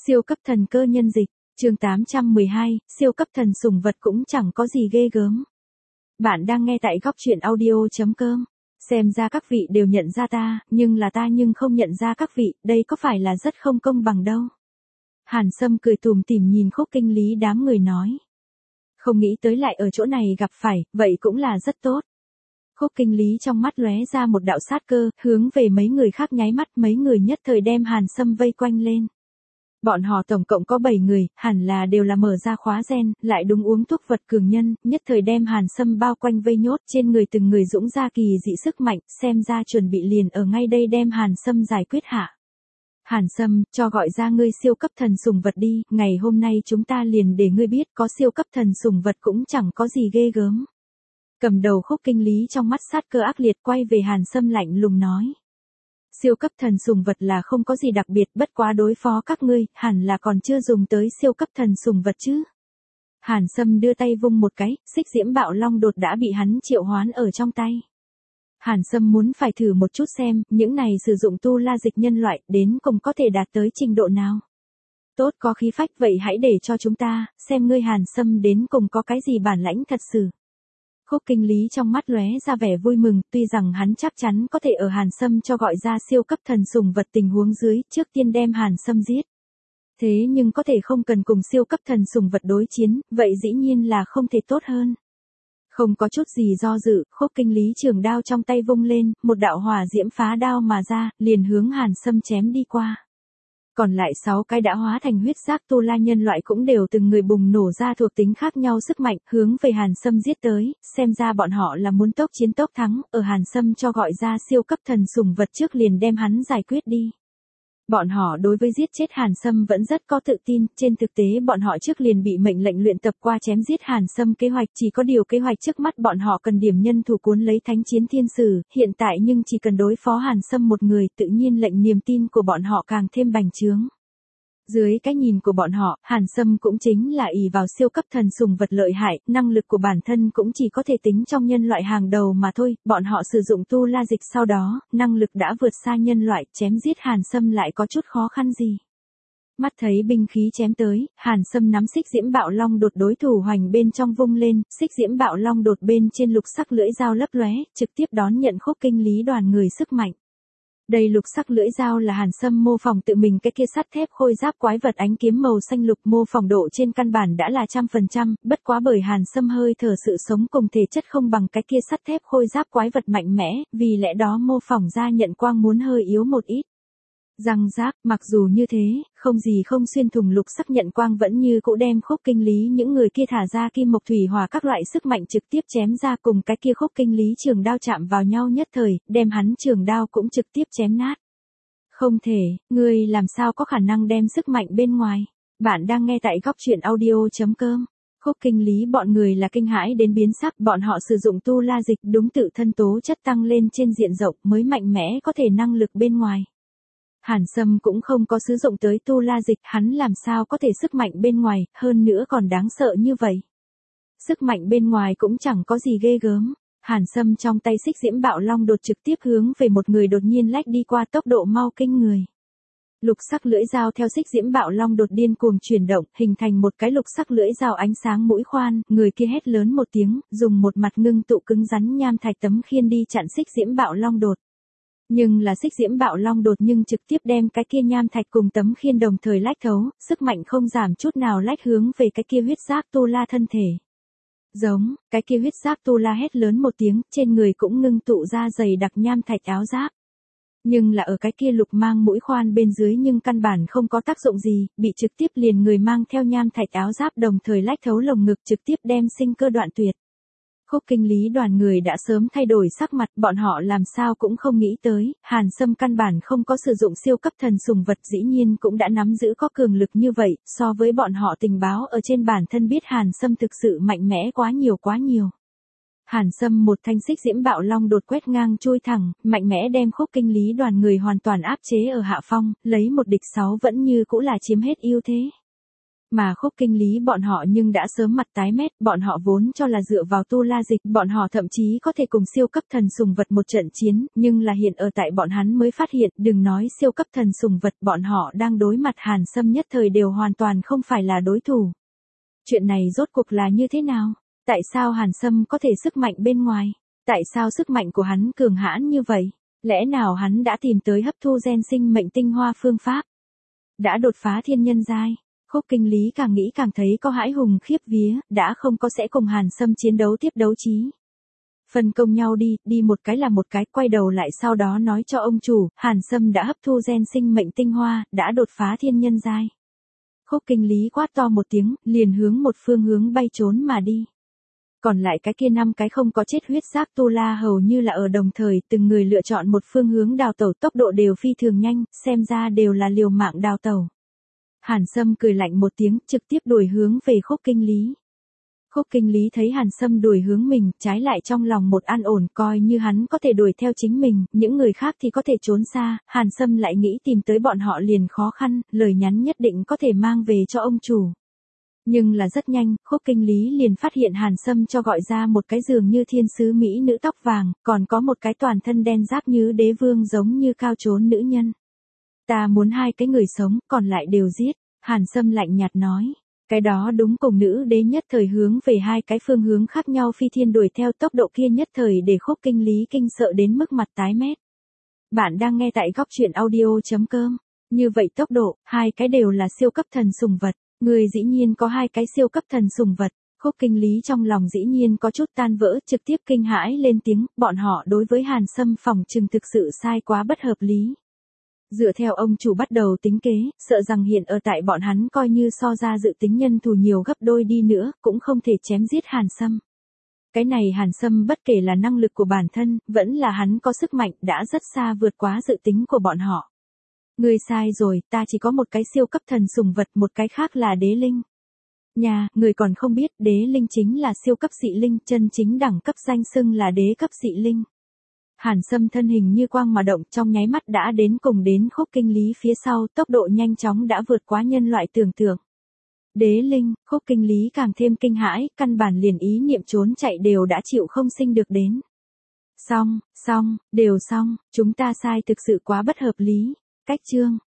Siêu cấp thần cơ nhân dịch, chương 812, siêu cấp thần sủng vật cũng chẳng có gì ghê gớm. Bạn đang nghe tại góc truyện audio.com. Xem ra các vị đều nhận ra ta, nhưng là ta nhưng không nhận ra các vị, đây có phải là rất không công bằng đâu. Hàn Sâm cười tủm tỉm nhìn Khúc Kinh Lý đám người nói. Không nghĩ tới lại ở chỗ này gặp phải, vậy cũng là rất tốt. Khúc Kinh Lý trong mắt lóe ra một đạo sát cơ, hướng về mấy người khác nháy mắt, mấy người nhất thời đem Hàn Sâm vây quanh lên. Bọn họ tổng cộng có 7 người, hẳn là đều là mở ra khóa gen, lại đúng uống thuốc vật cường nhân, nhất thời đem Hàn Sâm bao quanh vây nhốt, trên người từng người dũng ra kỳ dị sức mạnh, xem ra chuẩn bị liền ở ngay đây đem Hàn Sâm giải quyết hạ. Hàn Sâm, cho gọi ra ngươi siêu cấp thần sủng vật đi, ngày hôm nay chúng ta liền để ngươi biết có siêu cấp thần sủng vật cũng chẳng có gì ghê gớm. Cầm đầu Khúc Kinh Lý trong mắt sát cơ ác liệt quay về Hàn Sâm lạnh lùng nói. Siêu cấp thần sủng vật là không có gì đặc biệt, bất quá đối phó các ngươi, hẳn là còn chưa dùng tới siêu cấp thần sủng vật chứ. Hàn Sâm đưa tay vung một cái, xích diễm bạo long đột đã bị hắn triệu hoán ở trong tay. Hàn Sâm muốn phải thử một chút xem, những này sử dụng tu la dịch nhân loại, đến cùng có thể đạt tới trình độ nào. Tốt có khí phách, vậy hãy để cho chúng ta, xem ngươi Hàn Sâm đến cùng có cái gì bản lãnh thật sự. Khúc Kinh Lý trong mắt lóe ra vẻ vui mừng, tuy rằng hắn chắc chắn có thể ở Hàn Sâm cho gọi ra siêu cấp thần sủng vật tình huống dưới, trước tiên đem Hàn Sâm giết. Thế nhưng có thể không cần cùng siêu cấp thần sủng vật đối chiến, vậy dĩ nhiên là không thể tốt hơn. Không có chút gì do dự, Khúc Kinh Lý trường đao trong tay vung lên, một đạo hỏa diễm phá đao mà ra, liền hướng Hàn Sâm chém đi qua. Còn lại 6 cái đã hóa thành huyết giác tu la nhân loại cũng đều từng người bùng nổ ra thuộc tính khác nhau sức mạnh, hướng về Hàn Sâm giết tới, xem ra bọn họ là muốn tốc chiến tốc thắng, ở Hàn Sâm cho gọi ra siêu cấp thần sủng vật trước liền đem hắn giải quyết đi. Bọn họ đối với giết chết Hàn Sâm vẫn rất có tự tin, trên thực tế bọn họ trước liền bị mệnh lệnh luyện tập qua chém giết Hàn Sâm kế hoạch, chỉ có điều kế hoạch trước mắt bọn họ cần điểm nhân thủ cuốn lấy thánh chiến thiên sử, hiện tại nhưng chỉ cần đối phó Hàn Sâm một người, tự nhiên lệnh niềm tin của bọn họ càng thêm bành trướng. Dưới cái nhìn của bọn họ, Hàn Sâm cũng chính là ỷ vào siêu cấp thần sủng vật lợi hại, năng lực của bản thân cũng chỉ có thể tính trong nhân loại hàng đầu mà thôi, bọn họ sử dụng tu la dịch sau đó, năng lực đã vượt xa nhân loại, chém giết Hàn Sâm lại có chút khó khăn gì. Mắt thấy binh khí chém tới, Hàn Sâm nắm xích diễm bạo long đột đối thủ hoành bên trong vung lên, xích diễm bạo long đột bên trên lục sắc lưỡi dao lấp lóe, trực tiếp đón nhận Khúc Kinh Lý đoàn người sức mạnh. Đây lục sắc lưỡi dao là Hàn Sâm mô phỏng tự mình cái kia sắt thép khôi giáp quái vật ánh kiếm màu xanh lục, mô phỏng độ trên căn bản đã là 100%, bất quá bởi Hàn Sâm hơi thở sự sống cùng thể chất không bằng cái kia sắt thép khôi giáp quái vật mạnh mẽ, vì lẽ đó mô phỏng ra nhận quang muốn hơi yếu một ít. Răng rác, mặc dù như thế, không gì không xuyên thủng lục sắc nhận quang vẫn như cũ đem Khúc Kinh Lý những người kia thả ra kim mộc thủy hỏa các loại sức mạnh trực tiếp chém ra, cùng cái kia Khúc Kinh Lý trường đao chạm vào nhau nhất thời, đem hắn trường đao cũng trực tiếp chém nát. Không thể, ngươi làm sao có khả năng đem sức mạnh bên ngoài. Bạn đang nghe tại góc truyện audio.com. Khúc Kinh Lý bọn người là kinh hãi đến biến sắc, bọn họ sử dụng tu la dịch đúng tự thân tố chất tăng lên trên diện rộng mới mạnh mẽ có thể năng lực bên ngoài. Hàn Sâm cũng không có sử dụng tới tu la dịch, hắn làm sao có thể sức mạnh bên ngoài, hơn nữa còn đáng sợ như vậy. Sức mạnh bên ngoài cũng chẳng có gì ghê gớm. Hàn Sâm trong tay xích diễm bạo long đột trực tiếp hướng về một người đột nhiên lách đi qua, tốc độ mau kinh người. Lục sắc lưỡi dao theo xích diễm bạo long đột điên cuồng chuyển động, hình thành một cái lục sắc lưỡi dao ánh sáng mũi khoan, người kia hét lớn một tiếng, dùng một mặt ngưng tụ cứng rắn nham thạch tấm khiên đi chặn xích diễm bạo long đột. Nhưng là xích diễm bạo long đột nhưng trực tiếp đem cái kia nham thạch cùng tấm khiên đồng thời lách thấu, sức mạnh không giảm chút nào lách hướng về cái kia huyết giác tu la thân thể. Giống, cái kia huyết giác tu la hét lớn một tiếng, trên người cũng ngưng tụ ra dày đặc nham thạch áo giáp. Nhưng là ở cái kia lục mang mũi khoan bên dưới nhưng căn bản không có tác dụng gì, bị trực tiếp liền người mang theo nham thạch áo giáp đồng thời lách thấu lồng ngực, trực tiếp đem sinh cơ đoạn tuyệt. Khúc Kinh Lý đoàn người đã sớm thay đổi sắc mặt, bọn họ làm sao cũng không nghĩ tới, Hàn Sâm căn bản không có sử dụng siêu cấp thần sủng vật, dĩ nhiên cũng đã nắm giữ có cường lực như vậy, so với bọn họ tình báo ở trên bản thân biết Hàn Sâm thực sự mạnh mẽ quá nhiều quá nhiều. Hàn Sâm một thanh xích diễm bạo long đột quét ngang chui thẳng, mạnh mẽ đem Khúc Kinh Lý đoàn người hoàn toàn áp chế ở hạ phong, lấy một địch 6 vẫn như cũ là chiếm hết ưu thế. Mà Khúc Kinh Lý bọn họ nhưng đã sớm mặt tái mét, bọn họ vốn cho là dựa vào Tu La Dịch, bọn họ thậm chí có thể cùng siêu cấp thần sùng vật một trận chiến, nhưng là hiện ở tại bọn hắn mới phát hiện, đừng nói siêu cấp thần sùng vật, bọn họ đang đối mặt Hàn Sâm nhất thời đều hoàn toàn không phải là đối thủ. Chuyện này rốt cuộc là như thế nào? Tại sao Hàn Sâm có thể sức mạnh bên ngoài? Tại sao sức mạnh của hắn cường hãn như vậy? Lẽ nào hắn đã tìm tới hấp thu gen sinh mệnh tinh hoa phương pháp? Đã đột phá thiên nhân giai? Khúc Kinh Lý càng nghĩ càng thấy có hãi hùng khiếp vía, đã không có sẽ cùng Hàn Sâm chiến đấu tiếp đấu trí. Phân công nhau đi một cái là một cái, quay đầu lại sau đó nói cho ông chủ, Hàn Sâm đã hấp thu gen sinh mệnh tinh hoa, đã đột phá thiên nhân giai. Khúc Kinh Lý quát to một tiếng, liền hướng một phương hướng bay trốn mà đi. Còn lại cái kia 5 cái không có chết huyết xác Tu La hầu như là ở đồng thời, từng người lựa chọn một phương hướng đào tẩu, tốc độ đều phi thường nhanh, xem ra đều là liều mạng đào tẩu. Hàn Sâm cười lạnh một tiếng, trực tiếp đuổi hướng về Khúc Kinh Lý. Khúc Kinh Lý thấy Hàn Sâm đuổi hướng mình, trái lại trong lòng một an ổn, coi như hắn có thể đuổi theo chính mình, những người khác thì có thể trốn xa, Hàn Sâm lại nghĩ tìm tới bọn họ liền khó khăn, lời nhắn nhất định có thể mang về cho ông chủ. Nhưng là rất nhanh, Khúc Kinh Lý liền phát hiện Hàn Sâm cho gọi ra một cái giường như thiên sứ mỹ nữ tóc vàng, còn có một cái toàn thân đen giáp như đế vương giống như cao trốn nữ nhân. Ta muốn 2 cái người sống, còn lại đều giết, Hàn Sâm lạnh nhạt nói. Cái đó đúng, cùng nữ đế nhất thời hướng về 2 cái phương hướng khác nhau phi thiên đuổi theo, tốc độ kia nhất thời để Khúc Kinh Lý kinh sợ đến mức mặt tái mét. Bạn đang nghe tại góc truyện audio.com. Như vậy tốc độ, 2 cái đều là siêu cấp thần sùng vật. Người dĩ nhiên có 2 cái siêu cấp thần sùng vật. Khúc Kinh Lý trong lòng dĩ nhiên có chút tan vỡ, trực tiếp kinh hãi lên tiếng, bọn họ đối với Hàn Sâm phòng trừng thực sự sai quá bất hợp lý. Dựa theo ông chủ bắt đầu tính kế, sợ rằng hiện ở tại bọn hắn coi như so ra dự tính nhân thù nhiều gấp đôi đi nữa, cũng không thể chém giết Hàn Sâm. Cái này Hàn Sâm bất kể là năng lực của bản thân, vẫn là hắn có sức mạnh, đã rất xa vượt quá dự tính của bọn họ. Ngươi sai rồi, ta chỉ có một cái siêu cấp thần sùng vật, một cái khác là đế linh. Người còn không biết, đế linh chính là siêu cấp dị linh, chân chính đẳng cấp danh xưng là đế cấp dị linh. Hàn Sâm thân hình như quang mà động, trong nháy mắt đã đến Khúc Kinh Lý phía sau, tốc độ nhanh chóng đã vượt quá nhân loại tưởng tượng. Đế linh, Khúc Kinh Lý càng thêm kinh hãi, căn bản liền ý niệm trốn chạy đều đã chịu không sinh được đến. Xong, đều xong, chúng ta sai thực sự quá bất hợp lý. Cách chương